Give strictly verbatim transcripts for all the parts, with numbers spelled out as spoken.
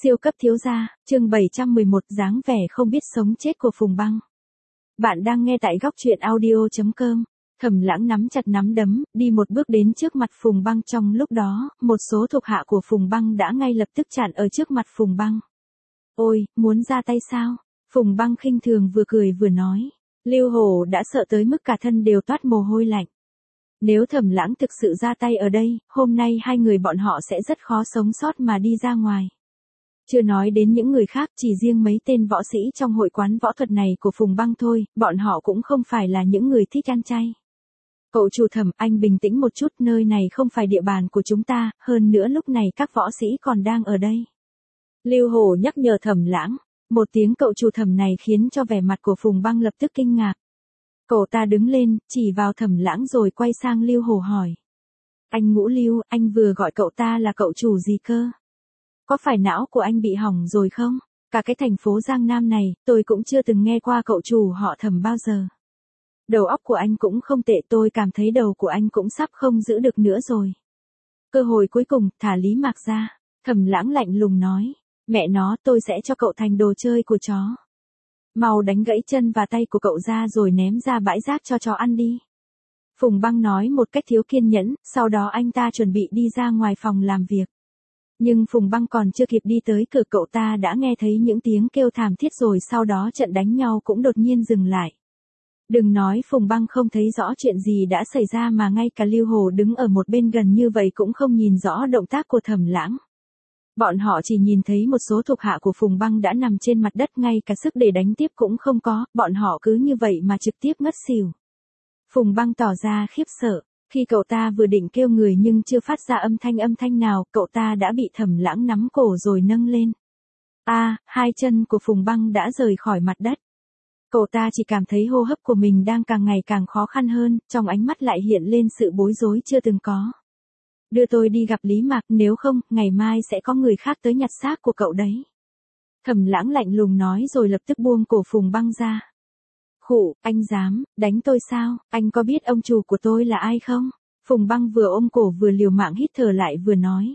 Siêu cấp thiếu gia, chương bảy trăm mười một dáng vẻ không biết sống chết của Phùng Băng. Bạn đang nghe tại góc truyện audio chấm com. Thẩm Lãng nắm chặt nắm đấm, đi một bước đến trước mặt Phùng Băng. Trong lúc đó, một số thuộc hạ của Phùng Băng đã ngay lập tức chặn ở trước mặt Phùng Băng. Ôi, muốn ra tay sao? Phùng Băng khinh thường vừa cười vừa nói. Lưu Hổ đã sợ tới mức cả thân đều toát mồ hôi lạnh. Nếu Thẩm Lãng thực sự ra tay ở đây, hôm nay hai người bọn họ sẽ rất khó sống sót mà đi ra ngoài. Chưa nói đến những người khác, chỉ riêng mấy tên võ sĩ trong hội quán võ thuật này của Phùng Băng thôi, bọn họ cũng không phải là những người thích ăn chay. Cậu chủ Thẩm, anh bình tĩnh một chút, nơi này không phải địa bàn của chúng ta, hơn nữa lúc này các võ sĩ còn đang ở đây. Lưu Hổ nhắc nhở Thẩm Lãng, một tiếng cậu chủ Thẩm này khiến cho vẻ mặt của Phùng Băng lập tức kinh ngạc. Cậu ta đứng lên, chỉ vào Thẩm Lãng rồi quay sang Lưu Hổ hỏi. Anh Ngũ Lưu, anh vừa gọi cậu ta là cậu chủ gì cơ? Có phải não của anh bị hỏng rồi không? Cả cái thành phố Giang Nam này, tôi cũng chưa từng nghe qua cậu chủ họ Thẩm bao giờ. Đầu óc của anh cũng không tệ, tôi cảm thấy đầu của anh cũng sắp không giữ được nữa rồi. Cơ hội cuối cùng, thả Lý Mạc ra. Thẩm Lãng lạnh lùng nói. Mẹ nó, tôi sẽ cho cậu thành đồ chơi của chó. Mau đánh gãy chân và tay của cậu ra rồi ném ra bãi rác cho chó ăn đi. Phùng Băng nói một cách thiếu kiên nhẫn, sau đó anh ta chuẩn bị đi ra ngoài phòng làm việc. Nhưng Phùng Băng còn chưa kịp đi tới cửa, cậu ta đã nghe thấy những tiếng kêu thảm thiết, rồi sau đó trận đánh nhau cũng đột nhiên dừng lại. Đừng nói Phùng Băng không thấy rõ chuyện gì đã xảy ra, mà ngay cả Lưu Hổ đứng ở một bên gần như vậy cũng không nhìn rõ động tác của Thẩm Lãng. Bọn họ chỉ nhìn thấy một số thuộc hạ của Phùng Băng đã nằm trên mặt đất, ngay cả sức để đánh tiếp cũng không có, bọn họ cứ như vậy mà trực tiếp ngất xỉu. Phùng Băng tỏ ra khiếp sợ. Khi cậu ta vừa định kêu người nhưng chưa phát ra âm thanh âm thanh nào, cậu ta đã bị Thẩm Lãng nắm cổ rồi nâng lên. A, à, hai chân của Phùng Băng đã rời khỏi mặt đất. Cậu ta chỉ cảm thấy hô hấp của mình đang càng ngày càng khó khăn hơn, trong ánh mắt lại hiện lên sự bối rối chưa từng có. Đưa tôi đi gặp Lý Mạc, nếu không, ngày mai sẽ có người khác tới nhặt xác của cậu đấy. Thẩm Lãng lạnh lùng nói rồi lập tức buông cổ Phùng Băng ra. Khụ, anh dám đánh tôi sao? Anh có biết ông chủ của tôi là ai không? Phùng Băng vừa ôm cổ vừa liều mạng hít thở lại vừa nói.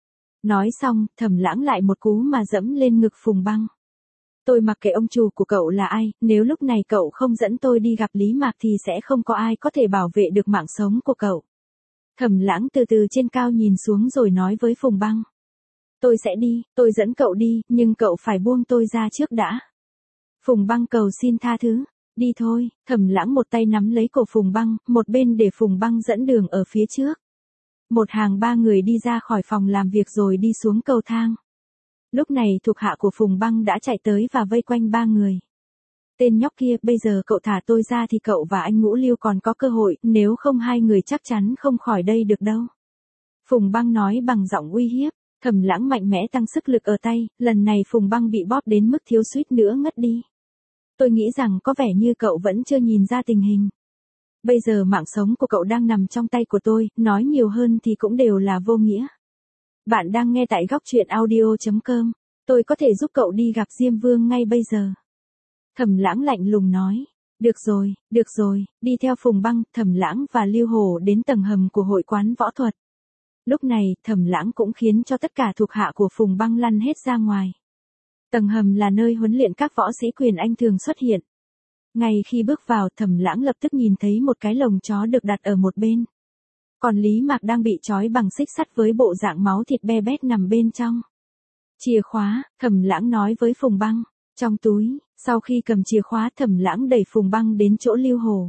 Nói xong, Thẩm Lãng lại một cú mà dẫm lên ngực Phùng Băng. Tôi mặc kệ ông chủ của cậu là ai, nếu lúc này cậu không dẫn tôi đi gặp Lý Mạc thì sẽ không có ai có thể bảo vệ được mạng sống của cậu. Thẩm Lãng từ từ trên cao nhìn xuống rồi nói với Phùng Băng. Tôi sẽ đi, tôi dẫn cậu đi, nhưng cậu phải buông tôi ra trước đã. Phùng Băng cầu xin tha thứ. Đi thôi, Thẩm Lãng một tay nắm lấy cổ Phùng Băng, một bên để Phùng Băng dẫn đường ở phía trước. Một hàng ba người đi ra khỏi phòng làm việc rồi đi xuống cầu thang. Lúc này thuộc hạ của Phùng Băng đã chạy tới và vây quanh ba người. Tên nhóc kia, bây giờ cậu thả tôi ra thì cậu và anh Ngũ Lưu còn có cơ hội, nếu không hai người chắc chắn không khỏi đây được đâu. Phùng Băng nói bằng giọng uy hiếp. Thẩm Lãng mạnh mẽ tăng sức lực ở tay, lần này Phùng Băng bị bóp đến mức thiếu suýt nữa ngất đi. Tôi nghĩ rằng có vẻ như cậu vẫn chưa nhìn ra tình hình. Bây giờ mạng sống của cậu đang nằm trong tay của tôi, nói nhiều hơn thì cũng đều là vô nghĩa. Bạn đang nghe tại góc truyện audio chấm com. Tôi có thể giúp cậu đi gặp Diêm Vương ngay bây giờ. Thẩm Lãng lạnh lùng nói. Được rồi, được rồi, đi theo Phùng Băng, Thẩm Lãng và Lưu Hổ đến tầng hầm của hội quán võ thuật. Lúc này, Thẩm Lãng cũng khiến cho tất cả thuộc hạ của Phùng Băng lăn hết ra ngoài. Tầng hầm là nơi huấn luyện các võ sĩ quyền Anh thường xuất hiện. Ngay khi bước vào, Thẩm Lãng lập tức nhìn thấy một cái lồng chó được đặt ở một bên. Còn Lý Mạc đang bị trói bằng xích sắt với bộ dạng máu thịt be bét nằm bên trong. Chìa khóa, Thẩm Lãng nói với Phùng Băng. Trong túi, sau khi cầm chìa khóa, Thẩm Lãng đẩy Phùng Băng đến chỗ Lưu Hổ.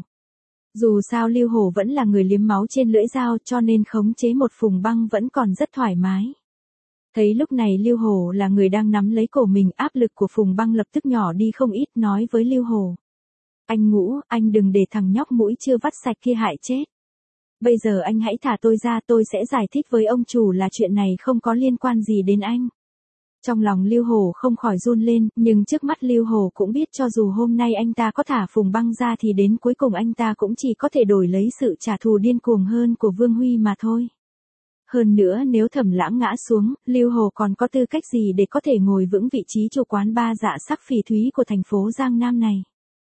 Dù sao Lưu Hổ vẫn là người liếm máu trên lưỡi dao, cho nên khống chế một Phùng Băng vẫn còn rất thoải mái. Thấy lúc này Lưu Hổ là người đang nắm lấy cổ mình, áp lực của Phùng Băng lập tức nhỏ đi không ít, nói với Lưu Hổ. Anh Ngũ, anh đừng để thằng nhóc mũi chưa vắt sạch kia hại chết. Bây giờ anh hãy thả tôi ra, tôi sẽ giải thích với ông chủ là chuyện này không có liên quan gì đến anh. Trong lòng Lưu Hổ không khỏi run lên, nhưng trước mắt Lưu Hổ cũng biết cho dù hôm nay anh ta có thả Phùng Băng ra thì đến cuối cùng anh ta cũng chỉ có thể đổi lấy sự trả thù điên cuồng hơn của Vương Huy mà thôi. Hơn nữa nếu Thẩm Lãng ngã xuống, Lưu Hổ còn có tư cách gì để có thể ngồi vững vị trí chủ quán ba dạ sắc phỉ thúy của thành phố Giang Nam này.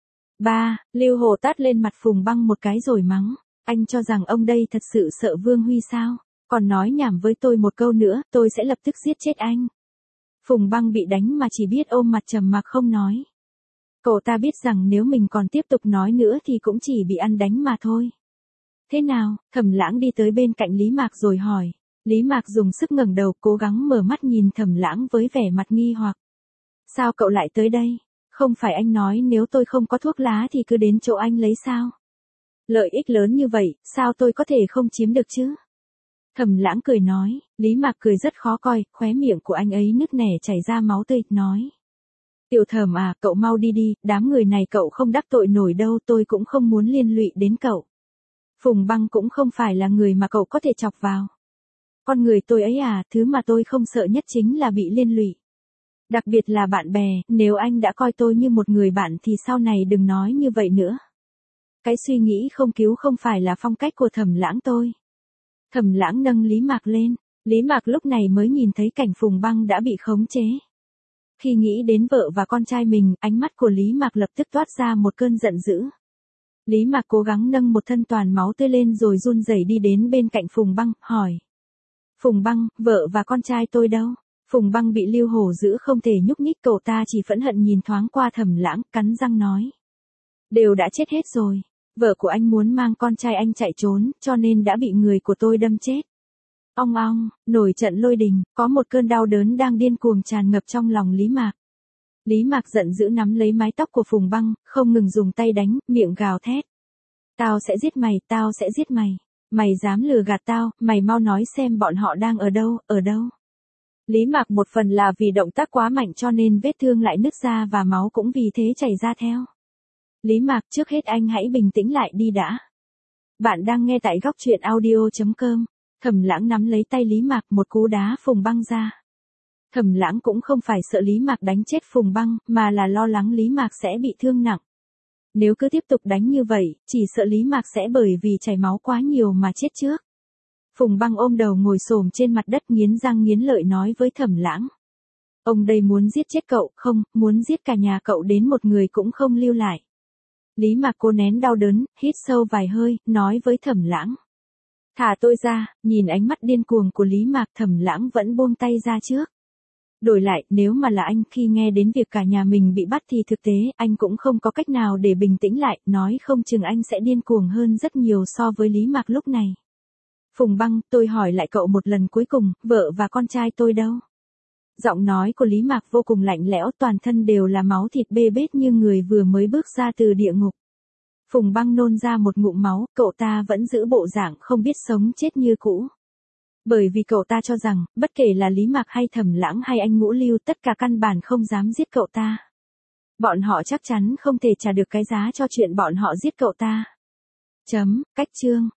Ba, Lưu Hổ tát lên mặt Phùng Băng một cái rồi mắng. Anh cho rằng ông đây thật sự sợ Vương Huy sao? Còn nói nhảm với tôi một câu nữa, tôi sẽ lập tức giết chết anh. Phùng Băng bị đánh mà chỉ biết ôm mặt trầm mặc không nói. Cậu ta biết rằng nếu mình còn tiếp tục nói nữa thì cũng chỉ bị ăn đánh mà thôi. Thế nào? Thẩm Lãng đi tới bên cạnh Lý Mạc rồi hỏi. Lý Mạc dùng sức ngẩng đầu, cố gắng mở mắt nhìn Thẩm Lãng với vẻ mặt nghi hoặc. Sao cậu lại tới đây? Không phải anh nói nếu tôi không có thuốc lá thì cứ đến chỗ anh lấy sao? Lợi ích lớn như vậy, sao tôi có thể không chiếm được chứ? Thẩm Lãng cười nói. Lý Mạc cười rất khó coi, khóe miệng của anh ấy nứt nẻ chảy ra máu tươi, nói. Tiểu Thẩm à, cậu mau đi đi, đám người này cậu không đắc tội nổi đâu, tôi cũng không muốn liên lụy đến cậu. Phùng Băng cũng không phải là người mà cậu có thể chọc vào. Con người tôi ấy à, thứ mà tôi không sợ nhất chính là bị liên lụy. Đặc biệt là bạn bè, nếu anh đã coi tôi như một người bạn thì sau này đừng nói như vậy nữa. Cái suy nghĩ không cứu không phải là phong cách của Thẩm Lãng tôi. Thẩm Lãng nâng Lý Mạc lên, Lý Mạc lúc này mới nhìn thấy cảnh Phùng Băng đã bị khống chế. Khi nghĩ đến vợ và con trai mình, ánh mắt của Lý Mạc lập tức toát ra một cơn giận dữ. Lý Mạc cố gắng nâng một thân toàn máu tươi lên rồi run rẩy đi đến bên cạnh Phùng Băng, hỏi. Phùng Băng, vợ và con trai tôi đâu? Phùng Băng bị Lưu Hổ giữ không thể nhúc nhích, cậu ta chỉ phẫn hận nhìn thoáng qua Thẩm Lãng, cắn răng nói. Đều đã chết hết rồi. Vợ của anh muốn mang con trai anh chạy trốn, cho nên đã bị người của tôi đâm chết. Ong ong, nổi trận lôi đình, có một cơn đau đớn đang điên cuồng tràn ngập trong lòng Lý Mạc. Lý Mạc giận dữ nắm lấy mái tóc của Phùng Băng, không ngừng dùng tay đánh, miệng gào thét. Tao sẽ giết mày, tao sẽ giết mày. Mày dám lừa gạt tao, mày mau nói xem bọn họ đang ở đâu, ở đâu. Lý Mạc một phần là vì động tác quá mạnh cho nên vết thương lại nứt ra và máu cũng vì thế chảy ra theo. Lý Mạc, trước hết anh hãy bình tĩnh lại đi đã. Bạn đang nghe tại góc truyện audio chấm com. Thẩm Lãng nắm lấy tay Lý Mạc, một cú đá Phùng Băng ra. Thẩm Lãng cũng không phải sợ Lý Mạc đánh chết Phùng Băng, mà là lo lắng Lý Mạc sẽ bị thương nặng. Nếu cứ tiếp tục đánh như vậy, chỉ sợ Lý Mạc sẽ bởi vì chảy máu quá nhiều mà chết trước. Phùng Băng ôm đầu ngồi xổm trên mặt đất, nghiến răng nghiến lợi nói với Thẩm Lãng. Ông đây muốn giết chết cậu, không, muốn giết cả nhà cậu đến một người cũng không lưu lại. Lý Mạc cố nén đau đớn, hít sâu vài hơi, nói với Thẩm Lãng. Thả tôi ra. Nhìn ánh mắt điên cuồng của Lý Mạc, Thẩm Lãng vẫn buông tay ra trước. Đổi lại, nếu mà là anh, khi nghe đến việc cả nhà mình bị bắt thì thực tế, anh cũng không có cách nào để bình tĩnh lại, nói không chừng anh sẽ điên cuồng hơn rất nhiều so với Lý Mạc lúc này. Phùng Băng, tôi hỏi lại cậu một lần cuối cùng, vợ và con trai tôi đâu? Giọng nói của Lý Mạc vô cùng lạnh lẽo, toàn thân đều là máu thịt bê bết như người vừa mới bước ra từ địa ngục. Phùng Băng nôn ra một ngụm máu, cậu ta vẫn giữ bộ dạng không biết sống chết như cũ. Bởi vì cậu ta cho rằng, bất kể là Lý Mạc hay Thẩm Lãng hay anh Ngũ Lưu, tất cả căn bản không dám giết cậu ta. Bọn họ chắc chắn không thể trả được cái giá cho chuyện bọn họ giết cậu ta. Chấm, cách chương.